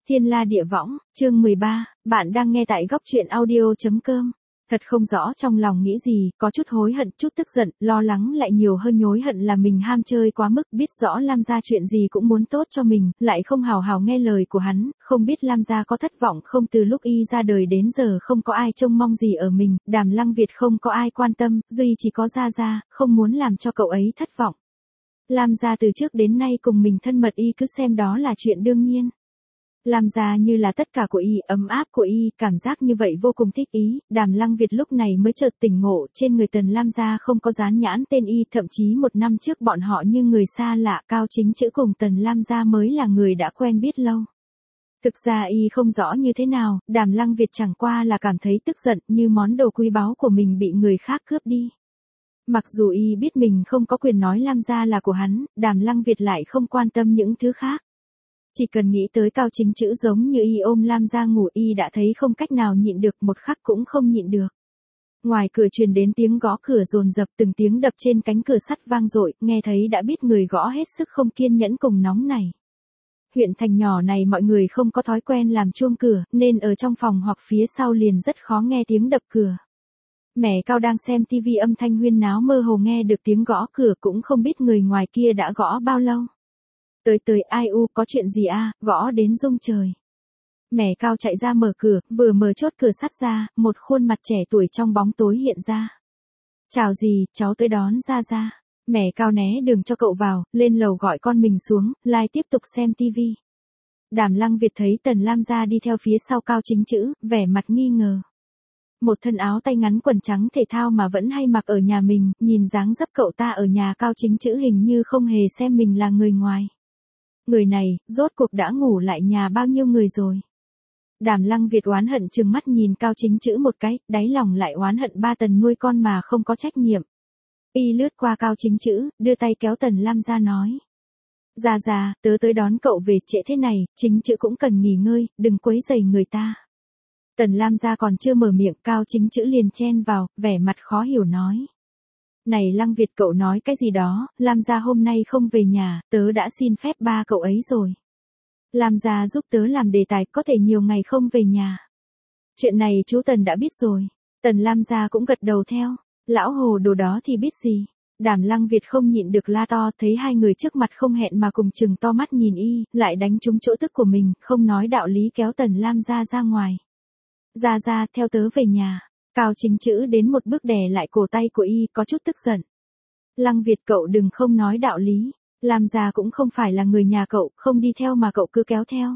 Thiên La Địa Võng, chương 13, bạn đang nghe tại góc truyện audio.com. Thật không rõ trong lòng nghĩ gì, có chút hối hận, chút tức giận, lo lắng lại nhiều hơn nhối hận là mình ham chơi quá mức, biết rõ Lam gia chuyện gì cũng muốn tốt cho mình, lại không hào hào nghe lời của hắn, không biết Lam gia có thất vọng không, từ lúc y ra đời đến giờ không có ai trông mong gì ở mình, Đàm Lăng Việt không có ai quan tâm, duy chỉ có Gia, không muốn làm cho cậu ấy thất vọng. Lam gia từ trước đến nay cùng mình thân mật, y cứ xem đó là chuyện đương nhiên. Lam gia như là tất cả của y, ấm áp của y, cảm giác như vậy vô cùng thích ý. Đàm Lăng Việt lúc này mới chợt tỉnh ngộ, trên người Tần Lam gia không có dán nhãn tên y, thậm chí một năm trước bọn họ như người xa lạ, Cao Chính Chữ cùng Tần Lam gia mới là người đã quen biết lâu. Thực ra y không rõ như thế nào, Đàm Lăng Việt chẳng qua là cảm thấy tức giận, như món đồ quý báu của mình bị người khác cướp đi. Mặc dù y biết mình không có quyền nói Lam gia là của hắn, Đàm Lăng Việt lại không quan tâm những thứ khác. Chỉ cần nghĩ tới Cao Chính Chữ giống như y ôm Lam gia ngủ, y đã thấy không cách nào nhịn được, một khắc cũng không nhịn được. Ngoài cửa truyền đến tiếng gõ cửa dồn dập, từng tiếng đập trên cánh cửa sắt vang dội, nghe thấy đã biết người gõ hết sức không kiên nhẫn cùng nóng này. Huyện thành nhỏ này mọi người không có thói quen làm chuông cửa, nên ở trong phòng hoặc phía sau liền rất khó nghe tiếng đập cửa. Mẹ Cao đang xem tivi, âm thanh huyên náo mơ hồ nghe được tiếng gõ cửa, cũng không biết người ngoài kia đã gõ bao lâu. Tới ai u, có chuyện gì a, gõ đến rung trời. Mẹ Cao chạy ra mở cửa, vừa mở chốt cửa sắt ra, một khuôn mặt trẻ tuổi trong bóng tối hiện ra. Chào gì, cháu tới đón Gia. Mẹ Cao né đường cho cậu vào, lên lầu gọi con mình xuống, lại tiếp tục xem tivi. Đàm Lăng Việt thấy Tần Lam gia đi theo phía sau Cao Chính Chữ, vẻ mặt nghi ngờ. Một thân áo tay ngắn quần trắng thể thao mà vẫn hay mặc ở nhà mình, nhìn dáng dấp cậu ta ở nhà Cao Chính Chữ hình như không hề xem mình là người ngoài. Người này, rốt cuộc đã ngủ lại nhà bao nhiêu người rồi. Đàm Lăng Việt oán hận trừng mắt nhìn Cao Chính Chữ một cái, đáy lòng lại oán hận ba Tần nuôi con mà không có trách nhiệm. Y lướt qua Cao Chính Chữ, đưa tay kéo Tần Lam ra nói. Gia, tớ tới đón cậu về, trễ thế này, Chính Chữ cũng cần nghỉ ngơi, đừng quấy rầy người ta. Tần Lam gia còn chưa mở miệng, Cao Chính Chữ liền chen vào, vẻ mặt khó hiểu nói. Này Lăng Việt, cậu nói cái gì đó, Lam gia hôm nay không về nhà, tớ đã xin phép ba cậu ấy rồi. Lam gia giúp tớ làm đề tài, có thể nhiều ngày không về nhà. Chuyện này chú Tần đã biết rồi. Tần Lam gia cũng gật đầu theo. Lão hồ đồ đó thì biết gì. Đàm Lăng Việt không nhịn được la to, thấy hai người trước mặt không hẹn mà cùng chừng to mắt nhìn y, lại đánh trúng chỗ tức của mình, không nói đạo lý kéo Tần Lam gia ra ngoài. Gia, theo tớ về nhà. Cao Chính Chữ đến một bước đè lại cổ tay của y, có chút tức giận. Lăng Việt, cậu đừng không nói đạo lý. Lam gia cũng không phải là người nhà cậu, không đi theo mà cậu cứ kéo theo.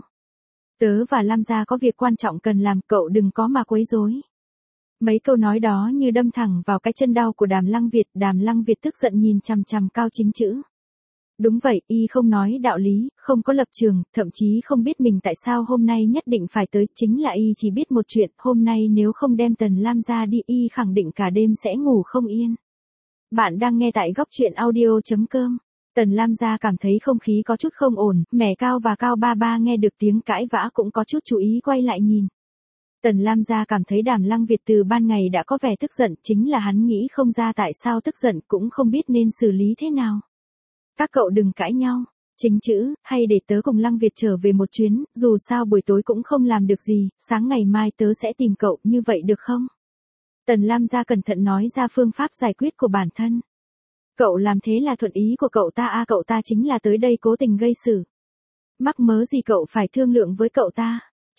Tớ và Lam gia có việc quan trọng cần làm, cậu đừng có mà quấy rối. Mấy câu nói đó như đâm thẳng vào cái chân đau của Đàm Lăng Việt. Đàm Lăng Việt tức giận nhìn chằm chằm Cao Chính Chữ. Đúng vậy, y không nói đạo lý, không có lập trường, thậm chí không biết mình tại sao hôm nay nhất định phải tới, chính là y chỉ biết một chuyện, hôm nay nếu không đem Tần Lam gia đi, y khẳng định cả đêm sẽ ngủ không yên. Bạn đang nghe tại góc truyện audio.com. Tần Lam gia cảm thấy không khí có chút không ổn, mẹ Cao và Cao ba nghe được tiếng cãi vã cũng có chút chú ý quay lại nhìn. Tần Lam gia cảm thấy Đàm Lăng Việt từ ban ngày đã có vẻ tức giận, chính là hắn nghĩ không ra tại sao tức giận, cũng không biết nên xử lý thế nào. Các cậu đừng cãi nhau. Chính Chữ, hay để tớ cùng Lăng Việt trở về một chuyến, dù sao buổi tối cũng không làm được gì, sáng ngày mai tớ sẽ tìm cậu, như vậy được không? Tần Lam gia cẩn thận nói ra phương pháp giải quyết của bản thân. Cậu làm thế là thuận ý của cậu ta cậu ta chính là tới đây cố tình gây sự. Mắc mớ gì cậu phải thương lượng với cậu ta?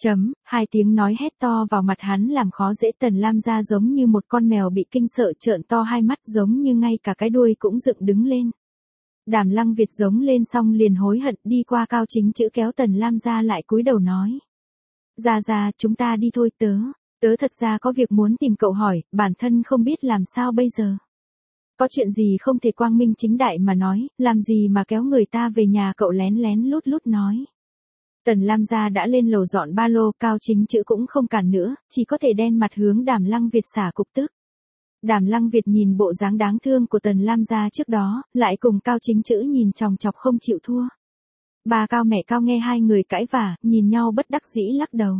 Hai tiếng nói hét to vào mặt hắn làm khó dễ Tần Lam gia giống như một con mèo bị kinh sợ trợn to hai mắt, giống như ngay cả cái đuôi cũng dựng đứng lên. Đàm Lăng Việt giống lên xong liền hối hận, đi qua Cao Chính Chữ kéo Tần Lam gia lại cúi đầu nói. Gia, chúng ta đi thôi, tớ thật ra có việc muốn tìm cậu hỏi, bản thân không biết làm sao bây giờ. Có chuyện gì không thể quang minh chính đại mà nói, làm gì mà kéo người ta về nhà, cậu lén lén lút nói. Tần Lam gia đã lên lầu dọn ba lô, Cao Chính Chữ cũng không cản nữa, chỉ có thể đen mặt hướng Đàm Lăng Việt xả cục tức. Đàm Lăng Việt nhìn bộ dáng đáng thương của Tần Lam gia trước đó, lại cùng Cao Chính Chữ nhìn chòng chọc không chịu thua. Bà Cao mẹ Cao nghe hai người cãi vả, nhìn nhau bất đắc dĩ lắc đầu.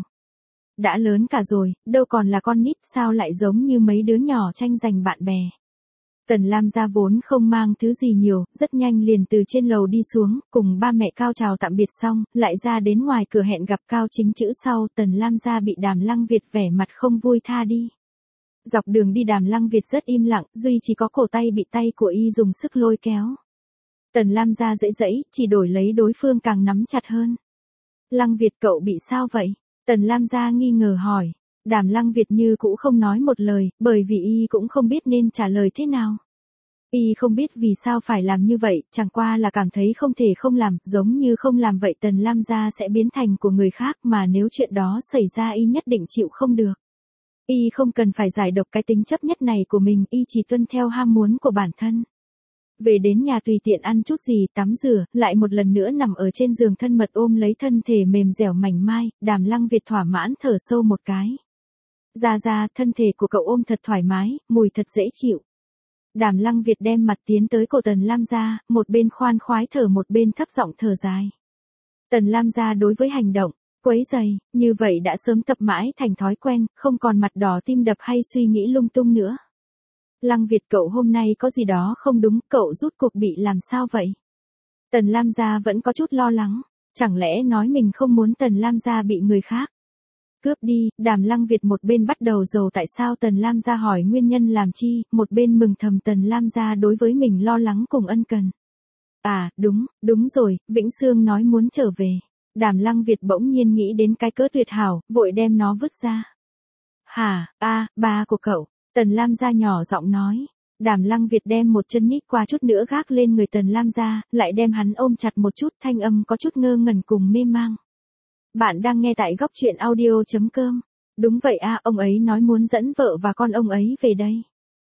Đã lớn cả rồi, đâu còn là con nít, sao lại giống như mấy đứa nhỏ tranh giành bạn bè. Tần Lam gia vốn không mang thứ gì nhiều, rất nhanh liền từ trên lầu đi xuống, cùng ba mẹ Cao chào tạm biệt xong, lại ra đến ngoài cửa hẹn gặp Cao Chính Chữ sau, Tần Lam gia bị Đàm Lăng Việt vẻ mặt không vui tha đi. Dọc đường đi Đàm Lăng Việt rất im lặng, duy chỉ có cổ tay bị tay của y dùng sức lôi kéo. Tần Lam gia dãy dãy, chỉ đổi lấy đối phương càng nắm chặt hơn. Lăng Việt cậu bị sao vậy? Tần Lam gia nghi ngờ hỏi. Đàm Lăng Việt như cũ không nói một lời, bởi vì y cũng không biết nên trả lời thế nào. Y không biết vì sao phải làm như vậy, chẳng qua là cảm thấy không thể không làm, giống như không làm vậy Tần Lam gia sẽ biến thành của người khác mà nếu chuyện đó xảy ra y nhất định chịu không được. Y không cần phải giải độc cái tính chấp nhất này của mình, y chỉ tuân theo ham muốn của bản thân. Về đến nhà tùy tiện ăn chút gì, tắm rửa, lại một lần nữa nằm ở trên giường thân mật ôm lấy thân thể mềm dẻo mảnh mai, Đàm Lăng Việt thỏa mãn thở sâu một cái. Ra, thân thể của cậu ôm thật thoải mái, mùi thật dễ chịu. Đàm Lăng Việt đem mặt tiến tới cổ Tần Lam gia, một bên khoan khoái thở một bên thấp giọng thở dài. Tần Lam gia đối với hành động quấy rầy như vậy đã sớm tập mãi thành thói quen, không còn mặt đỏ tim đập hay suy nghĩ lung tung nữa. Lăng Việt cậu hôm nay có gì đó không đúng, cậu rút cuộc bị làm sao vậy? Tần Lam gia vẫn có chút lo lắng, chẳng lẽ nói mình không muốn Tần Lam gia bị người khác cướp đi. Đàm Lăng Việt một bên bắt đầu rầu tại sao Tần Lam gia hỏi nguyên nhân làm chi, một bên mừng thầm Tần Lam gia đối với mình lo lắng cùng ân cần. À, đúng rồi, Vĩnh Sương nói muốn trở về. Đàm Lăng Việt bỗng nhiên nghĩ đến cái cớ tuyệt hảo, vội đem nó vứt ra. Hả, ba của cậu, Tần Lam gia nhỏ giọng nói. Đàm Lăng Việt đem một chân nhích qua chút nữa gác lên người Tần Lam gia, lại đem hắn ôm chặt một chút, thanh âm có chút ngơ ngẩn cùng mê mang. Bạn đang nghe tại góc truyện audio.com. Đúng vậy ông ấy nói muốn dẫn vợ và con ông ấy về đây.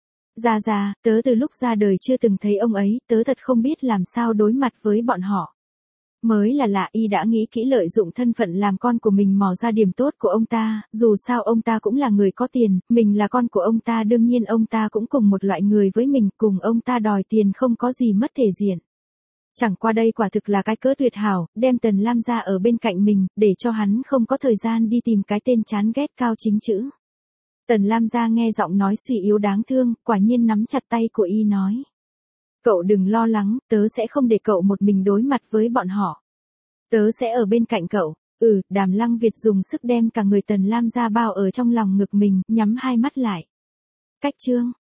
Ra, tớ từ lúc ra đời chưa từng thấy ông ấy, tớ thật không biết làm sao đối mặt với bọn họ. Mới là lạ, y đã nghĩ kỹ lợi dụng thân phận làm con của mình mò ra điểm tốt của ông ta, dù sao ông ta cũng là người có tiền, mình là con của ông ta, đương nhiên ông ta cũng cùng một loại người với mình, cùng ông ta đòi tiền không có gì mất thể diện. Chẳng qua đây quả thực là cái cớ tuyệt hảo, đem Tần Lam gia ở bên cạnh mình, để cho hắn không có thời gian đi tìm cái tên chán ghét Cao Chính Chữ. Tần Lam gia nghe giọng nói suy yếu đáng thương, quả nhiên nắm chặt tay của y nói. Cậu đừng lo lắng, tớ sẽ không để cậu một mình đối mặt với bọn họ. Tớ sẽ ở bên cạnh cậu. Đàm Lăng Việt dùng sức đem cả người Tần Lam gia bao ở trong lòng ngực mình, nhắm hai mắt lại. Cách chương